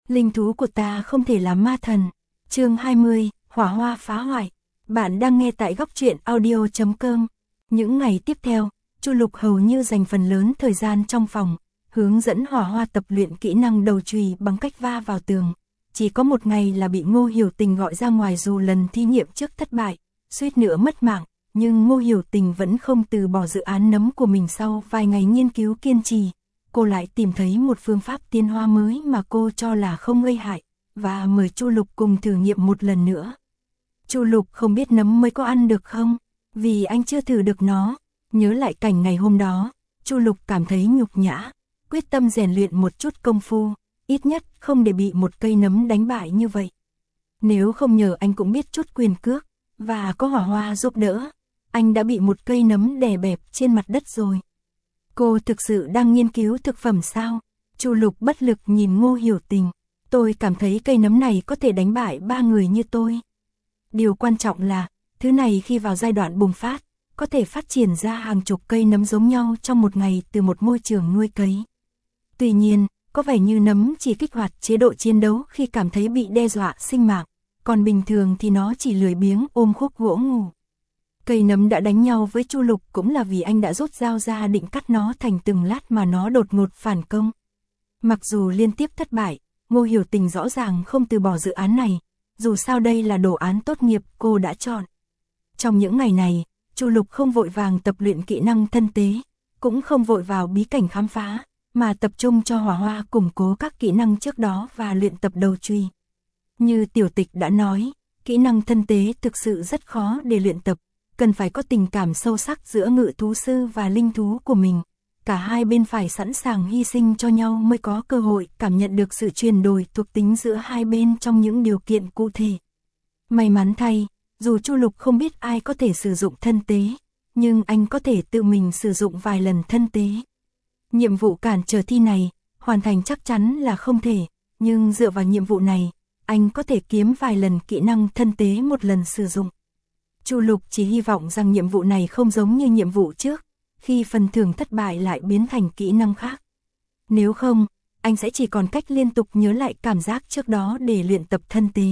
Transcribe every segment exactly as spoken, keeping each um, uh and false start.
Linh thú của ta không thể là ma thần. Chương hai mươi, hỏa hoa phá hoại. Bạn đang nghe tại góc truyện audio chấm com. Những ngày tiếp theo, Chu Lục hầu như dành phần lớn thời gian trong phòng, hướng dẫn hỏa hoa tập luyện kỹ năng đầu chùy bằng cách va vào tường. Chỉ có một ngày là bị Ngô Hiểu Tình gọi ra ngoài dù lần thí nghiệm trước thất bại, suýt nữa mất mạng, nhưng Ngô Hiểu Tình vẫn không từ bỏ dự án nấm của mình. Sau vài ngày nghiên cứu kiên trì, cô lại tìm thấy một phương pháp tiến hóa mới mà cô cho là không gây hại, và mời Chu Lục cùng thử nghiệm một lần nữa. Chu Lục không biết nấm mới có ăn được không, vì anh chưa thử được nó. Nhớ lại cảnh ngày hôm đó, Chu Lục cảm thấy nhục nhã, quyết tâm rèn luyện một chút công phu, ít nhất không để bị một cây nấm đánh bại như vậy. Nếu không nhờ anh cũng biết chút quyền cước, và có hỏa hoa giúp đỡ, anh đã bị một cây nấm đè bẹp trên mặt đất rồi. Cô thực sự đang nghiên cứu thực phẩm sao? Chu Lục bất lực nhìn Ngô Hiểu Tình. Tôi cảm thấy cây nấm này có thể đánh bại ba người như tôi. Điều quan trọng là, thứ này khi vào giai đoạn bùng phát, có thể phát triển ra hàng chục cây nấm giống nhau trong một ngày từ một môi trường nuôi cấy. Tuy nhiên, có vẻ như nấm chỉ kích hoạt chế độ chiến đấu khi cảm thấy bị đe dọa sinh mạng, còn bình thường thì nó chỉ lười biếng ôm khúc gỗ ngủ. Cây nấm đã đánh nhau với Chu Lục cũng là vì anh đã rút dao ra định cắt nó thành từng lát mà nó đột ngột phản công. Mặc dù liên tiếp thất bại, Ngô Hiểu Tình rõ ràng không từ bỏ dự án này, dù sao đây là đồ án tốt nghiệp cô đã chọn. Trong những ngày này, Chu Lục không vội vàng tập luyện kỹ năng thân tế, cũng không vội vào bí cảnh khám phá, mà tập trung cho hỏa hoa củng cố các kỹ năng trước đó và luyện tập đầu chùy. Như Tiểu Tịch đã nói, kỹ năng thân tế thực sự rất khó để luyện tập, cần phải có tình cảm sâu sắc giữa ngự thú sư và linh thú của mình. Cả hai bên phải sẵn sàng hy sinh cho nhau mới có cơ hội cảm nhận được sự chuyển đổi thuộc tính giữa hai bên trong những điều kiện cụ thể. May mắn thay, dù Chu Lục không biết ai có thể sử dụng thân tế, nhưng anh có thể tự mình sử dụng vài lần thân tế. Nhiệm vụ cản trở thi này, hoàn thành chắc chắn là không thể, nhưng dựa vào nhiệm vụ này, anh có thể kiếm vài lần kỹ năng thân tế một lần sử dụng. Chu Lục chỉ hy vọng rằng nhiệm vụ này không giống như nhiệm vụ trước, khi phần thưởng thất bại lại biến thành kỹ năng khác. Nếu không, anh sẽ chỉ còn cách liên tục nhớ lại cảm giác trước đó để luyện tập thân tế.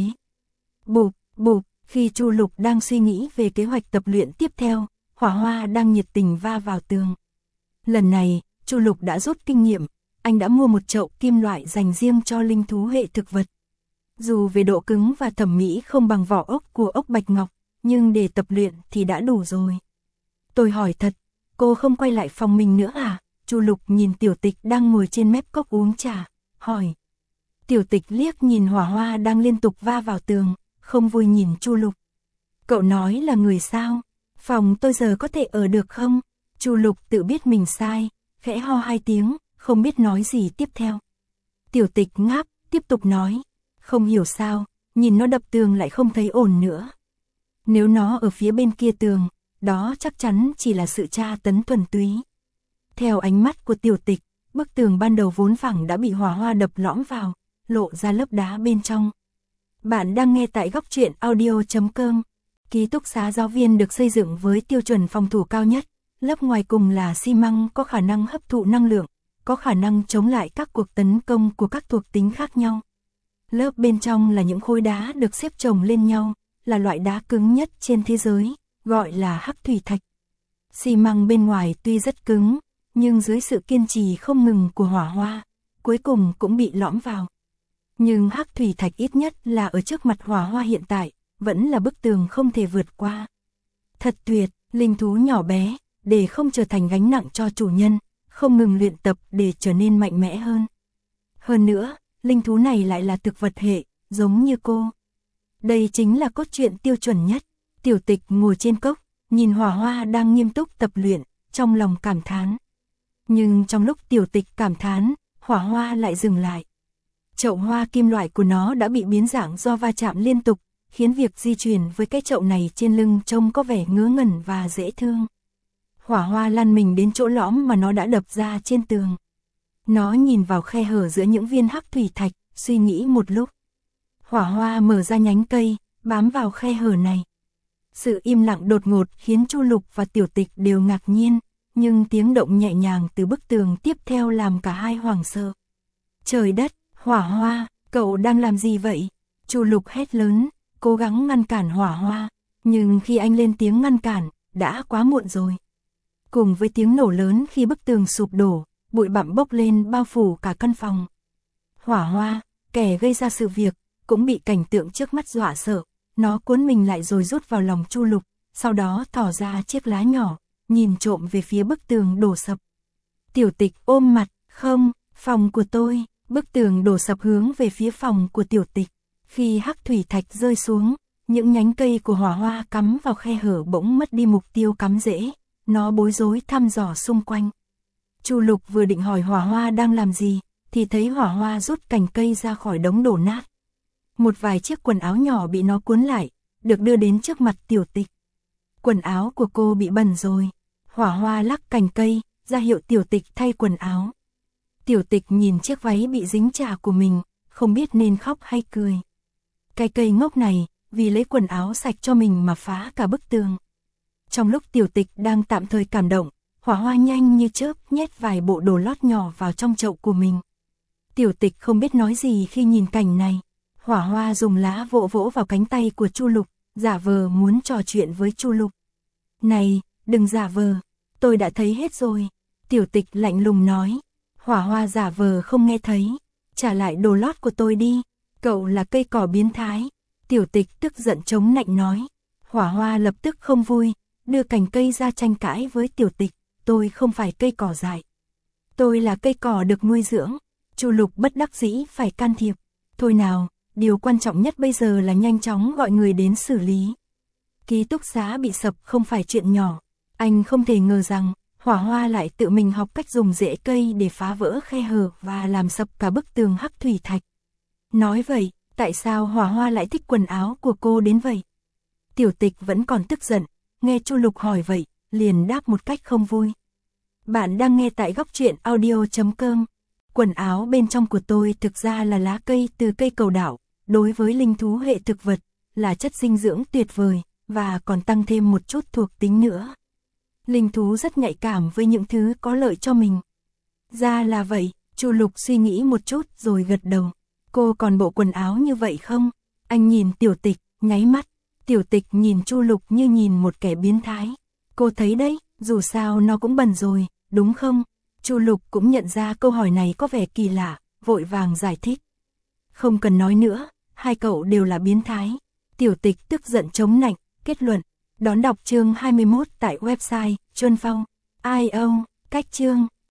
Bụp, bụp, khi Chu Lục đang suy nghĩ về kế hoạch tập luyện tiếp theo, hỏa hoa đang nhiệt tình va vào tường. Lần này, Chu Lục đã rút kinh nghiệm, anh đã mua một chậu kim loại dành riêng cho linh thú hệ thực vật. Dù về độ cứng và thẩm mỹ không bằng vỏ ốc của ốc bạch ngọc, nhưng để tập luyện thì đã đủ rồi. Tôi hỏi thật, cô không quay lại phòng mình nữa à? Chu Lục nhìn Tiểu Tịch đang ngồi trên mép cốc uống trà, hỏi. Tiểu Tịch liếc nhìn hỏa hoa đang liên tục va vào tường, không vui nhìn Chu Lục. Cậu nói là người sao? Phòng tôi giờ có thể ở được không? Chu Lục tự biết mình sai, khẽ ho hai tiếng, không biết nói gì tiếp theo. Tiểu Tịch ngáp, tiếp tục nói. Không hiểu sao, nhìn nó đập tường lại không thấy ổn nữa. Nếu nó ở phía bên kia tường, đó chắc chắn chỉ là sự tra tấn thuần túy. Theo ánh mắt của Tiểu Tịch, bức tường ban đầu vốn phẳng đã bị hỏa hoa đập lõm vào, lộ ra lớp đá bên trong. Bạn đang nghe tại góc truyện audio chấm com. Ký túc xá giáo viên được xây dựng với tiêu chuẩn phòng thủ cao nhất. Lớp ngoài cùng là xi măng có khả năng hấp thụ năng lượng, có khả năng chống lại các cuộc tấn công của các thuộc tính khác nhau. Lớp bên trong là những khối đá được xếp chồng lên nhau, là loại đá cứng nhất trên thế giới, gọi là hắc thủy thạch. Xi măng bên ngoài tuy rất cứng, nhưng dưới sự kiên trì không ngừng của hỏa hoa, cuối cùng cũng bị lõm vào. Nhưng hắc thủy thạch ít nhất là ở trước mặt hỏa hoa hiện tại, vẫn là bức tường không thể vượt qua. Thật tuyệt, linh thú nhỏ bé, để không trở thành gánh nặng cho chủ nhân, không ngừng luyện tập để trở nên mạnh mẽ hơn. Hơn nữa, linh thú này lại là thực vật hệ, giống như cô. Đây chính là cốt truyện tiêu chuẩn nhất. Tiểu Tịch ngồi trên cốc, nhìn hỏa hoa đang nghiêm túc tập luyện, trong lòng cảm thán. Nhưng trong lúc Tiểu Tịch cảm thán, hỏa hoa lại dừng lại. Chậu hoa kim loại của nó đã bị biến dạng do va chạm liên tục, khiến việc di chuyển với cái chậu này trên lưng trông có vẻ ngớ ngẩn và dễ thương. Hỏa hoa lăn mình đến chỗ lõm mà nó đã đập ra trên tường. Nó nhìn vào khe hở giữa những viên hắc thủy thạch, suy nghĩ một lúc. Hỏa hoa mở ra nhánh cây, bám vào khe hở này. Sự im lặng đột ngột khiến Chu Lục và Tiểu Tịch đều ngạc nhiên, nhưng tiếng động nhẹ nhàng từ bức tường tiếp theo làm cả hai hoảng sợ. Trời đất, hỏa hoa, Cậu đang làm gì vậy? Chu Lục hét lớn, cố gắng ngăn cản Hỏa Hoa, nhưng khi anh lên tiếng ngăn cản, đã quá muộn rồi. Cùng với tiếng nổ lớn khi bức tường sụp đổ, bụi bặm bốc lên bao phủ cả căn phòng. Hỏa Hoa, kẻ gây ra sự việc, cũng bị cảnh tượng trước mắt dọa sợ, nó cuốn mình lại rồi rút vào lòng Chu Lục, sau đó thỏ ra chiếc lá nhỏ, nhìn trộm về phía bức tường đổ sập. Tiểu Tịch ôm mặt, không, phòng của tôi, bức tường đổ sập hướng về phía phòng của Tiểu Tịch. Khi hắc thủy thạch rơi xuống, những nhánh cây của Hỏa Hoa cắm vào khe hở bỗng mất đi mục tiêu cắm rễ, nó bối rối thăm dò xung quanh. Chu Lục vừa định hỏi Hỏa Hoa đang làm gì, thì thấy Hỏa Hoa rút cành cây ra khỏi đống đổ nát. Một vài chiếc quần áo nhỏ bị nó cuốn lại, được đưa đến trước mặt Tiểu Tịch. Quần áo của cô bị bẩn rồi. Hỏa Hoa lắc cành cây, ra hiệu Tiểu Tịch thay quần áo. Tiểu Tịch nhìn chiếc váy bị dính chà của mình, không biết nên khóc hay cười. Cái cây ngốc này, vì lấy quần áo sạch cho mình mà phá cả bức tường. Trong lúc Tiểu Tịch đang tạm thời cảm động, Hỏa Hoa nhanh như chớp nhét vài bộ đồ lót nhỏ vào trong chậu của mình. Tiểu Tịch không biết nói gì khi nhìn cảnh này. Hỏa Hoa dùng lá vỗ vỗ vào cánh tay của Chu Lục, giả vờ muốn trò chuyện với Chu Lục. Này, đừng giả vờ, tôi đã thấy hết rồi. Tiểu Tịch lạnh lùng nói. Hỏa Hoa giả vờ không nghe thấy. Trả lại đồ lót của tôi đi, cậu là cây cỏ biến thái. Tiểu Tịch tức giận chống nạnh nói. Hỏa Hoa lập tức không vui, đưa cành cây ra tranh cãi với Tiểu Tịch. Tôi không phải cây cỏ dại. Tôi là cây cỏ được nuôi dưỡng. Chu Lục bất đắc dĩ phải can thiệp. Thôi nào, điều quan trọng nhất bây giờ là nhanh chóng gọi người đến xử lý. Ký túc xá bị sập không phải chuyện nhỏ. Anh không thể ngờ rằng Hỏa Hoa lại tự mình học cách dùng rễ cây để phá vỡ khe hở và làm sập cả bức tường hắc thủy thạch. Nói vậy, tại sao Hỏa Hoa lại thích quần áo của cô đến vậy? Tiểu Tịch vẫn còn tức giận, nghe Chu Lục hỏi vậy, liền đáp một cách không vui. Bạn đang nghe tại góc truyện audio chấm com. Quần áo bên trong của tôi thực ra là lá cây từ cây cầu đảo, đối với linh thú hệ thực vật, là chất dinh dưỡng tuyệt vời, và còn tăng thêm một chút thuộc tính nữa. Linh thú rất nhạy cảm với những thứ có lợi cho mình. Ra là vậy, Chu Lục suy nghĩ một chút rồi gật đầu. Cô còn bộ quần áo như vậy không? Anh nhìn Tiểu Tịch, nháy mắt. Tiểu Tịch nhìn Chu Lục như nhìn một kẻ biến thái. Cô thấy đấy, dù sao nó cũng bẩn rồi, đúng không? Chu Lục cũng nhận ra câu hỏi này có vẻ kỳ lạ, vội vàng giải thích. Không cần nói nữa, hai cậu đều là biến thái. Tiểu Tịch tức giận chống nạnh, kết luận. Đón đọc chương hai mươi mốt tại website chuân phong chấm i o, cách chương.